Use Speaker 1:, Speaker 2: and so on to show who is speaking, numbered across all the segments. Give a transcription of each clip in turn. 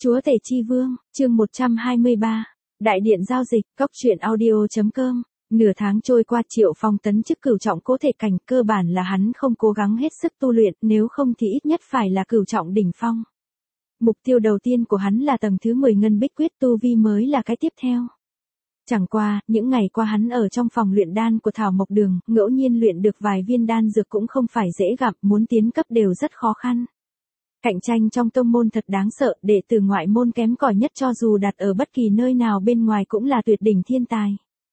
Speaker 1: Chúa Tể Chi Vương, chương 123, Đại điện giao dịch, Cóc truyện audio.com. Nửa tháng trôi qua, Triệu Phong tấn chức cửu trọng cố thể cảnh, cơ bản là hắn không cố gắng hết sức tu luyện, nếu không thì ít nhất phải là cửu trọng đỉnh phong. Mục tiêu đầu tiên của hắn là tầng thứ 10 ngân bích quyết, tu vi mới là cái tiếp theo. Chẳng qua, những ngày qua hắn ở trong phòng luyện đan của Thảo Mộc Đường, ngẫu nhiên luyện được vài viên đan dược cũng không phải dễ gặp, muốn tiến cấp đều rất khó khăn. Cạnh tranh trong tông môn thật đáng sợ, đệ tử ngoại môn kém cỏi nhất cho dù đặt ở bất kỳ nơi nào bên ngoài cũng là tuyệt đỉnh thiên tài.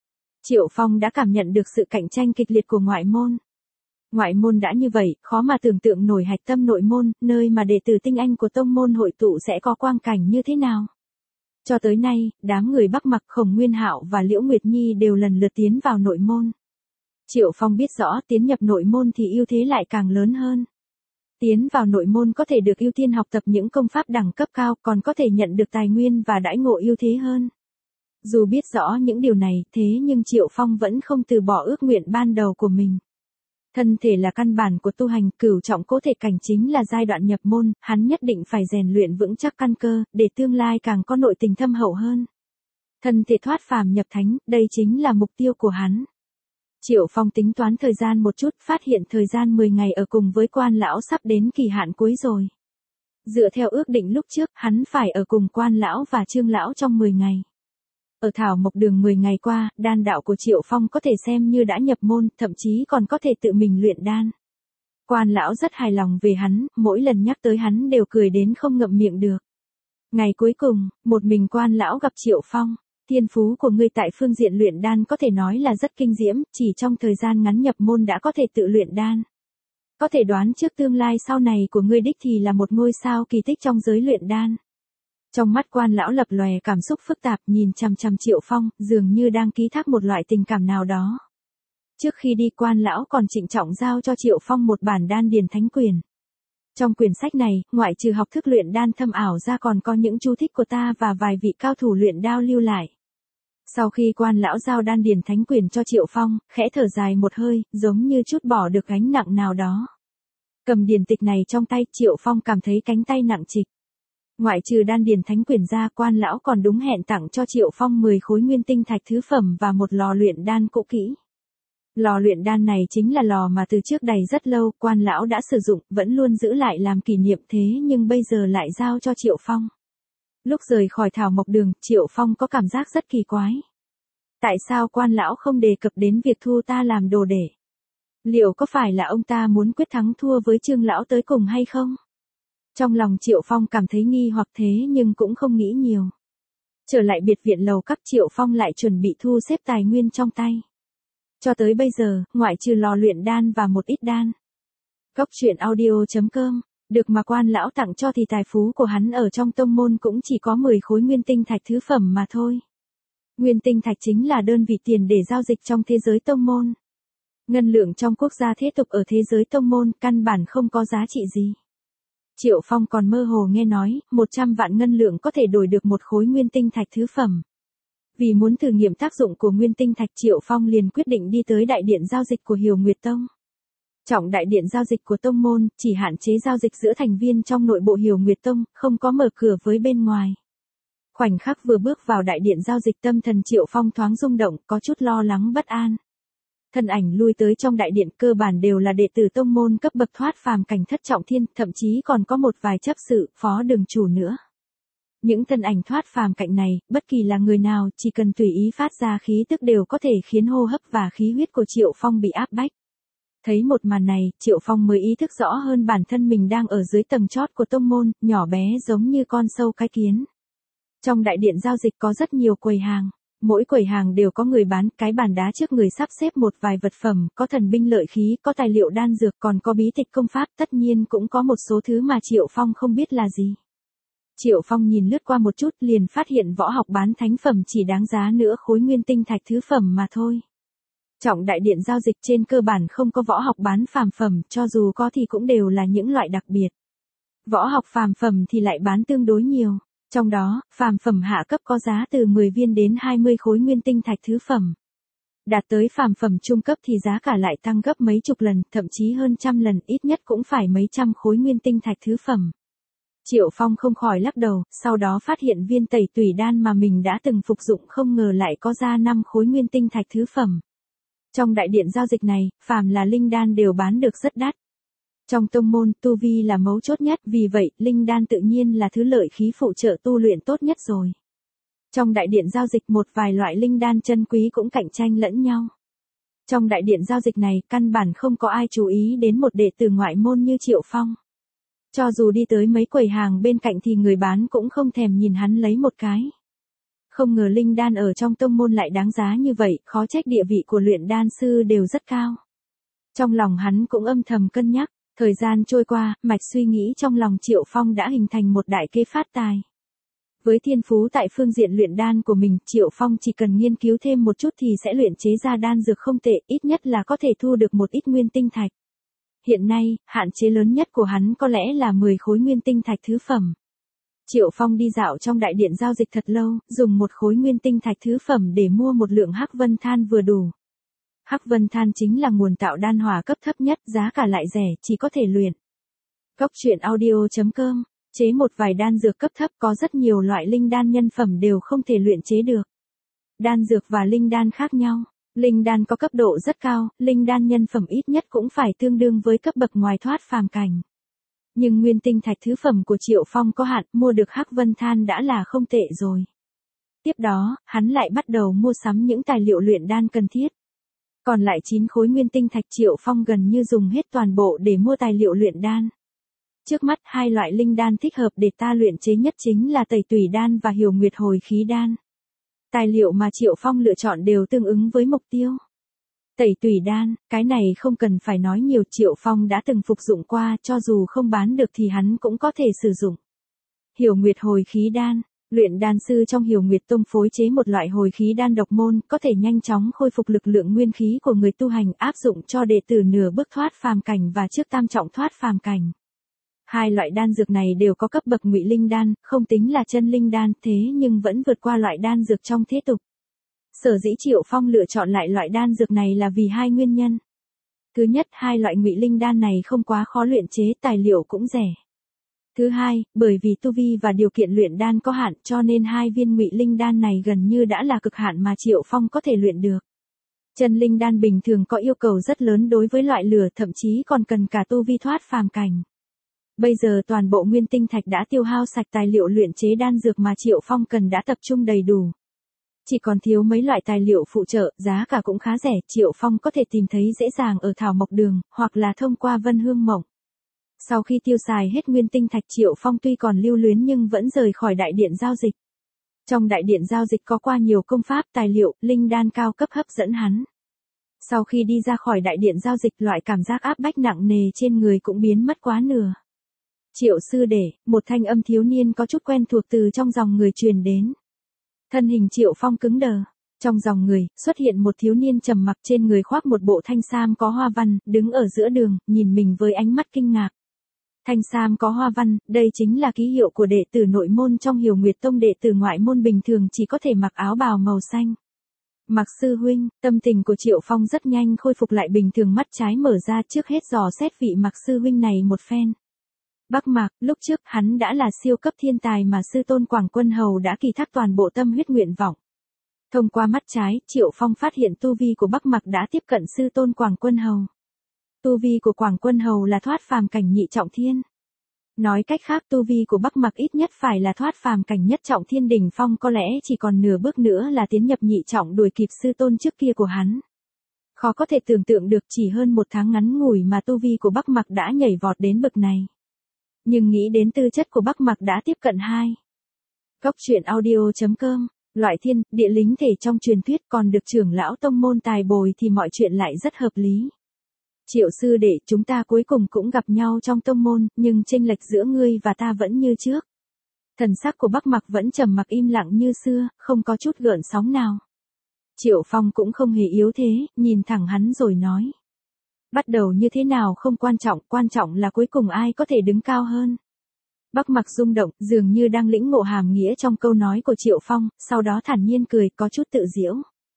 Speaker 1: Triệu Phong đã cảm nhận được sự cạnh tranh kịch liệt của ngoại môn. Ngoại môn đã như vậy, khó mà tưởng tượng nổi hạch tâm nội môn, nơi mà đệ tử tinh anh của tông môn hội tụ sẽ có quang cảnh như thế nào. Cho tới nay, đám người Bắc Mặc, Khổng Nguyên Hạo và Liễu Nguyệt Nhi đều lần lượt tiến vào nội môn. Triệu Phong biết rõ tiến nhập nội môn thì ưu thế lại càng lớn hơn. Tiến vào nội môn có thể được ưu tiên học tập những công pháp đẳng cấp cao, còn có thể nhận được tài nguyên và đãi ngộ ưu thế hơn. Dù biết rõ những điều này, thế nhưng Triệu Phong vẫn không từ bỏ ước nguyện ban đầu của mình. Thân thể là căn bản của tu hành, cửu trọng cố thể cảnh chính là giai đoạn nhập môn, hắn nhất định phải rèn luyện vững chắc căn cơ, để tương lai càng có nội tình thâm hậu hơn. Thân thể thoát phàm nhập thánh, đây chính là mục tiêu của hắn. Triệu Phong tính toán thời gian một chút, phát hiện thời gian 10 ngày ở cùng với Quan lão sắp đến kỳ hạn cuối rồi. Dựa theo ước định lúc trước, hắn phải ở cùng Quan lão và Trương lão trong 10 ngày. Ở Thảo Mộc Đường 10 ngày qua, đan đạo của Triệu Phong có thể xem như đã nhập môn, thậm chí còn có thể tự mình luyện đan. Quan lão rất hài lòng về hắn, mỗi lần nhắc tới hắn đều cười đến không ngậm miệng được. Ngày cuối cùng, một mình Quan lão gặp Triệu Phong. Thiên phú của ngươi tại phương diện luyện đan có thể nói là rất kinh diễm, chỉ trong thời gian ngắn nhập môn đã có thể tự luyện đan. Có thể đoán trước tương lai sau này của ngươi đích thì là một ngôi sao kỳ tích trong giới luyện đan. Trong mắt Quan lão lập lòe cảm xúc phức tạp, nhìn chằm chằm Triệu Phong, dường như đang ký thác một loại tình cảm nào đó. Trước khi đi, Quan lão còn trịnh trọng giao cho Triệu Phong một bản đan điền thánh quyền. Trong quyển sách này, ngoại trừ học thức luyện đan thâm ảo ra còn có những chú thích của ta và vài vị cao thủ luyện đao lưu lại. Sau khi Quan lão giao đan điền thánh quyền cho Triệu Phong, khẽ thở dài một hơi, giống như trút bỏ được gánh nặng nào đó. Cầm điển tịch này trong tay, Triệu Phong cảm thấy cánh tay nặng trịch. Ngoại trừ đan điền thánh quyền ra, Quan lão còn đúng hẹn tặng cho Triệu Phong 10 khối nguyên tinh thạch thứ phẩm và một lò luyện đan cũ kỹ. Lò luyện đan này chính là lò mà từ trước đầy rất lâu, Quan lão đã sử dụng, vẫn luôn giữ lại làm kỷ niệm, thế nhưng bây giờ lại giao cho Triệu Phong. Lúc rời khỏi Thảo Mộc Đường, Triệu Phong có cảm giác rất kỳ quái. Tại sao Quan lão không đề cập đến việc thu ta làm đồ đệ? Liệu có phải là ông ta muốn quyết thắng thua với Trương lão tới cùng hay không? Trong lòng Triệu Phong cảm thấy nghi hoặc, thế nhưng cũng không nghĩ nhiều. Trở lại biệt viện lầu các, Triệu Phong lại chuẩn bị thu xếp tài nguyên trong tay. Cho tới bây giờ, ngoại trừ lò luyện đan và một ít đan. Cóc truyện audio.com, được mà Quan lão tặng cho thì tài phú của hắn ở trong tông môn cũng chỉ có 10 khối nguyên tinh thạch thứ phẩm mà thôi. Nguyên tinh thạch chính là đơn vị tiền để giao dịch trong thế giới tông môn. Ngân lượng trong quốc gia thế tục ở thế giới tông môn căn bản không có giá trị gì. Triệu Phong còn mơ hồ nghe nói, 100 vạn ngân lượng có thể đổi được một khối nguyên tinh thạch thứ phẩm. Vì muốn thử nghiệm tác dụng của nguyên tinh thạch, Triệu Phong liền quyết định đi tới đại điện giao dịch của Hiểu Nguyệt Tông. Trọng đại điện giao dịch của tông môn, chỉ hạn chế giao dịch giữa thành viên trong nội bộ Hiểu Nguyệt Tông, không có mở cửa với bên ngoài. Khoảnh khắc vừa bước vào đại điện giao dịch, tâm thần Triệu Phong thoáng rung động, có chút lo lắng bất an. Thân ảnh lui tới trong đại điện cơ bản đều là đệ tử tông môn cấp bậc thoát phàm cảnh thất trọng thiên, thậm chí còn có một vài chấp sự, phó đường chủ nữa. Những thân ảnh thoát phàm cảnh này, bất kỳ là người nào, chỉ cần tùy ý phát ra khí tức đều có thể khiến hô hấp và khí huyết của Triệu Phong bị áp bách. Thấy một màn này, Triệu Phong mới ý thức rõ hơn bản thân mình đang ở dưới tầng chót của tông môn, nhỏ bé giống như con sâu cái kiến. Trong đại điện giao dịch có rất nhiều quầy hàng. Mỗi quầy hàng đều có người bán, cái bàn đá trước người sắp xếp một vài vật phẩm, có thần binh lợi khí, có tài liệu đan dược, còn có bí tịch công pháp, tất nhiên cũng có một số thứ mà Triệu Phong không biết là gì. Triệu Phong nhìn lướt qua một chút liền phát hiện võ học bán thánh phẩm chỉ đáng giá nửa khối nguyên tinh thạch thứ phẩm mà thôi. Trọng đại điện giao dịch trên cơ bản không có võ học bán phàm phẩm, cho dù có thì cũng đều là những loại đặc biệt. Võ học phàm phẩm thì lại bán tương đối nhiều. Trong đó, phàm phẩm hạ cấp có giá từ 10 viên đến 20 khối nguyên tinh thạch thứ phẩm. Đạt tới phàm phẩm trung cấp thì giá cả lại tăng gấp mấy chục lần, thậm chí hơn trăm lần, ít nhất cũng phải mấy trăm khối nguyên tinh thạch thứ phẩm. Triệu Phong không khỏi lắc đầu, sau đó phát hiện viên tẩy tùy đan mà mình đã từng phục dụng không ngờ lại có ra 5 khối nguyên tinh thạch thứ phẩm. Trong đại điện giao dịch này, phàm là linh đan đều bán được rất đắt. Trong tông môn, tu vi là mấu chốt nhất, vì vậy, linh đan tự nhiên là thứ lợi khí phụ trợ tu luyện tốt nhất rồi. Trong đại điện giao dịch một vài loại linh đan chân quý cũng cạnh tranh lẫn nhau. Trong đại điện giao dịch này, căn bản không có ai chú ý đến một đệ tử ngoại môn như Triệu Phong. Cho dù đi tới mấy quầy hàng bên cạnh thì người bán cũng không thèm nhìn hắn lấy một cái. Không ngờ linh đan ở trong tông môn lại đáng giá như vậy, khó trách địa vị của luyện đan sư đều rất cao. Trong lòng hắn cũng âm thầm cân nhắc, thời gian trôi qua, mạch suy nghĩ trong lòng Triệu Phong đã hình thành một đại kế phát tài. Với thiên phú tại phương diện luyện đan của mình, Triệu Phong chỉ cần nghiên cứu thêm một chút thì sẽ luyện chế ra đan dược không tệ, ít nhất là có thể thu được một ít nguyên tinh thạch. Hiện nay, hạn chế lớn nhất của hắn có lẽ là 10 khối nguyên tinh thạch thứ phẩm. Triệu Phong đi dạo trong đại điện giao dịch thật lâu, dùng một khối nguyên tinh thạch thứ phẩm để mua một lượng hắc vân than vừa đủ. Hắc vân than chính là nguồn tạo đan hỏa cấp thấp nhất, giá cả lại rẻ, chỉ có thể luyện. Cốc truyện audio.com, chế một vài đan dược cấp thấp, có rất nhiều loại linh đan nhân phẩm đều không thể luyện chế được. Đan dược và linh đan khác nhau. Linh đan có cấp độ rất cao, linh đan nhân phẩm ít nhất cũng phải tương đương với cấp bậc ngoài thoát phàm cảnh. Nhưng nguyên tinh thạch thứ phẩm của Triệu Phong có hạn, mua được hắc vân than đã là không tệ rồi. Tiếp đó, hắn lại bắt đầu mua sắm những tài liệu luyện đan cần thiết. Còn lại 9 khối nguyên tinh thạch, Triệu Phong gần như dùng hết toàn bộ để mua tài liệu luyện đan. Trước mắt, hai loại linh đan thích hợp để ta luyện chế nhất chính là tẩy tùy đan và hiểu nguyệt hồi khí đan. Tài liệu mà Triệu Phong lựa chọn đều tương ứng với mục tiêu. Tẩy tùy đan, cái này không cần phải nói nhiều, Triệu Phong đã từng phục dụng qua, cho dù không bán được thì hắn cũng có thể sử dụng. Hiểu nguyệt hồi khí đan, luyện đan sư trong Hiểu Nguyệt Tông phối chế một loại hồi khí đan độc môn, có thể nhanh chóng khôi phục lực lượng nguyên khí của người tu hành, áp dụng cho đệ tử nửa bước thoát phàm cảnh và trước tam trọng thoát phàm cảnh. Hai loại đan dược này đều có cấp bậc ngụy linh đan, không tính là chân linh đan, thế nhưng vẫn vượt qua loại đan dược trong thế tục. Sở dĩ Triệu Phong lựa chọn lại loại đan dược này là vì hai nguyên nhân. Thứ nhất, hai loại ngụy linh đan này không quá khó luyện chế, tài liệu cũng rẻ. Thứ hai, bởi vì tu vi và điều kiện luyện đan có hạn, cho nên hai viên ngụy linh đan này gần như đã là cực hạn mà Triệu Phong có thể luyện được. Chân linh đan bình thường có yêu cầu rất lớn đối với loại lửa, thậm chí còn cần cả tu vi thoát phàm cảnh. Bây giờ toàn bộ nguyên tinh thạch đã tiêu hao sạch, tài liệu luyện chế đan dược mà Triệu Phong cần đã tập trung đầy đủ. Chỉ còn thiếu mấy loại tài liệu phụ trợ, giá cả cũng khá rẻ, Triệu Phong có thể tìm thấy dễ dàng ở Thảo Mộc Đường, hoặc là thông qua Vân Hương Mộng. Sau khi tiêu xài hết nguyên tinh thạch, Triệu Phong tuy còn lưu luyến nhưng vẫn rời khỏi đại điện giao dịch. Trong đại điện giao dịch có qua nhiều công pháp, tài liệu, linh đan cao cấp hấp dẫn hắn. Sau khi đi ra khỏi đại điện giao dịch, loại cảm giác áp bách nặng nề trên người cũng biến mất quá nửa. Triệu sư đệ, một thanh âm thiếu niên có chút quen thuộc từ trong dòng người truyền đến. Thân hình Triệu Phong cứng đờ. Trong dòng người, xuất hiện một thiếu niên trầm mặc, trên người khoác một bộ thanh sam có hoa văn, đứng ở giữa đường, nhìn mình với ánh mắt kinh ngạc. Thanh sam có hoa văn, đây chính là ký hiệu của đệ tử nội môn trong Hiểu Nguyệt Tông, đệ tử ngoại môn bình thường chỉ có thể mặc áo bào màu xanh. Mạc sư huynh, tâm tình của Triệu Phong rất nhanh khôi phục lại bình thường, mắt trái mở ra, trước hết dò xét vị Mạc sư huynh này một phen. Bắc Mạc, lúc trước hắn đã là siêu cấp thiên tài mà sư tôn Quảng Quân Hầu đã kỳ thác toàn bộ tâm huyết nguyện vọng. Thông qua mắt trái, Triệu Phong phát hiện tu vi của Bắc Mạc đã tiếp cận sư tôn Quảng Quân Hầu. Tu vi của Quảng Quân Hầu là thoát phàm cảnh nhị trọng thiên. Nói cách khác, tu vi của Bắc Mạc ít nhất phải là thoát phàm cảnh nhất trọng thiên đỉnh phong, có lẽ chỉ còn nửa bước nữa là tiến nhập nhị trọng, đuổi kịp sư tôn trước kia của hắn. Khó có thể tưởng tượng được, chỉ hơn một tháng ngắn ngủi mà tu vi của Bắc Mạc đã nhảy vọt đến bậc này. Nhưng nghĩ đến tư chất của Bắc Mạc đã tiếp cận hai. Cốc truyện audio.com, loại thiên, địa lính thể trong truyền thuyết, còn được trưởng lão tông môn tài bồi thì mọi chuyện lại rất hợp lý. Triệu sư đệ, chúng ta cuối cùng cũng gặp nhau trong tông môn, nhưng chênh lệch giữa ngươi và ta vẫn như trước. Thần sắc của Bắc Mạc vẫn trầm mặc im lặng như xưa, không có chút gợn sóng nào. Triệu Phong cũng không hề yếu thế, nhìn thẳng hắn rồi nói. Bắt đầu như thế nào không quan trọng là cuối cùng ai có thể đứng cao hơn. Bắc Mạc rung động, dường như đang lĩnh ngộ hàm nghĩa trong câu nói của Triệu Phong, sau đó thản nhiên cười, có chút tự giễu.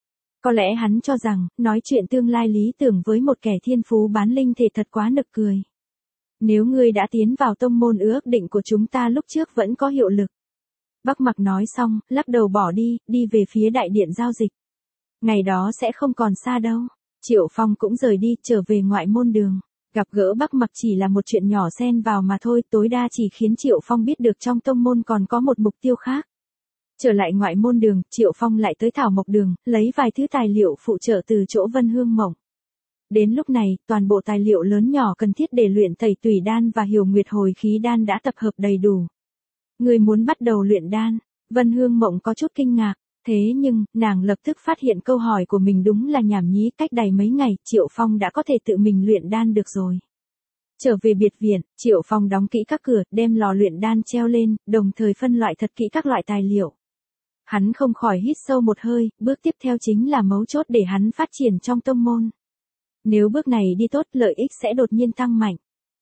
Speaker 1: Có lẽ hắn cho rằng, nói chuyện tương lai lý tưởng với một kẻ thiên phú bán linh thể thật quá nực cười. Nếu ngươi đã tiến vào tông môn, ước định của chúng ta lúc trước vẫn có hiệu lực. Bắc Mặc nói xong, lắc đầu bỏ đi, đi về phía đại điện giao dịch. Ngày đó sẽ không còn xa đâu. Triệu Phong cũng rời đi, trở về ngoại môn đường. Gặp gỡ Bắc Mặc chỉ là một chuyện nhỏ xen vào mà thôi, tối đa chỉ khiến Triệu Phong biết được trong tông môn còn có một mục tiêu khác. Trở lại ngoại môn đường, Triệu Phong lại tới Thảo Mộc đường, lấy vài thứ tài liệu phụ trợ từ chỗ Vân Hương Mộng. Đến lúc này, toàn bộ tài liệu lớn nhỏ cần thiết để luyện Tẩy Tùy đan và Hiểu Nguyệt Hồi Khí đan đã tập hợp đầy đủ. Người muốn bắt đầu luyện đan? Vân Hương Mộng có chút kinh ngạc, thế nhưng, nàng lập tức phát hiện câu hỏi của mình đúng là nhảm nhí, cách đầy mấy ngày, Triệu Phong đã có thể tự mình luyện đan được rồi. Trở về biệt viện, Triệu Phong đóng kỹ các cửa, đem lò luyện đan treo lên, đồng thời phân loại thật kỹ các loại tài liệu. Hắn không khỏi hít sâu một hơi, bước tiếp theo chính là mấu chốt để hắn phát triển trong tông môn. Nếu bước này đi tốt, lợi ích sẽ đột nhiên tăng mạnh.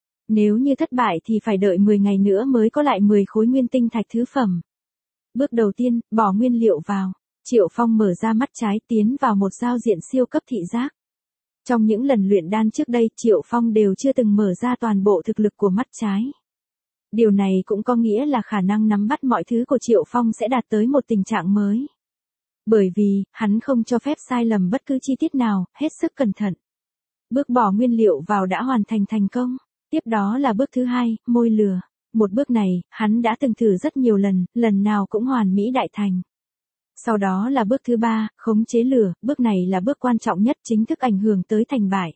Speaker 1: Nếu như thất bại thì phải đợi 10 ngày nữa mới có lại 10 khối nguyên tinh thạch thứ phẩm. Bước đầu tiên, bỏ nguyên liệu vào. Triệu Phong mở ra mắt trái, tiến vào một giao diện siêu cấp thị giác. Trong những lần luyện đan trước đây, Triệu Phong đều chưa từng mở ra toàn bộ thực lực của mắt trái. Điều này cũng có nghĩa là khả năng nắm bắt mọi thứ của Triệu Phong sẽ đạt tới một tình trạng mới. Bởi vì, hắn không cho phép sai lầm bất cứ chi tiết nào, hết sức cẩn thận. Bước bỏ nguyên liệu vào đã hoàn thành thành công. Tiếp đó là bước thứ hai, môi lửa. Một bước này, hắn đã từng thử rất nhiều lần, lần nào cũng hoàn mỹ đại thành. Sau đó là bước thứ ba, khống chế lửa, bước này là bước quan trọng nhất, chính thức ảnh hưởng tới thành bại.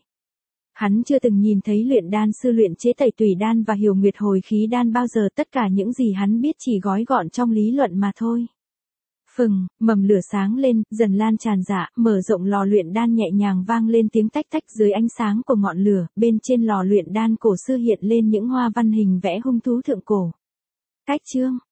Speaker 1: Hắn chưa từng nhìn thấy luyện đan sư luyện chế Tẩy Tùy đan và Hiểu Nguyệt Hồi Khí đan bao giờ, tất cả những gì hắn biết chỉ gói gọn trong lý luận mà thôi. Phừng, mầm lửa sáng lên, dần lan tràn rạ, mở rộng lò luyện đan nhẹ nhàng vang lên tiếng tách tách dưới ánh sáng của ngọn lửa, bên trên lò luyện đan cổ xưa hiện lên những hoa văn hình vẽ hung thú thượng cổ. Cách chương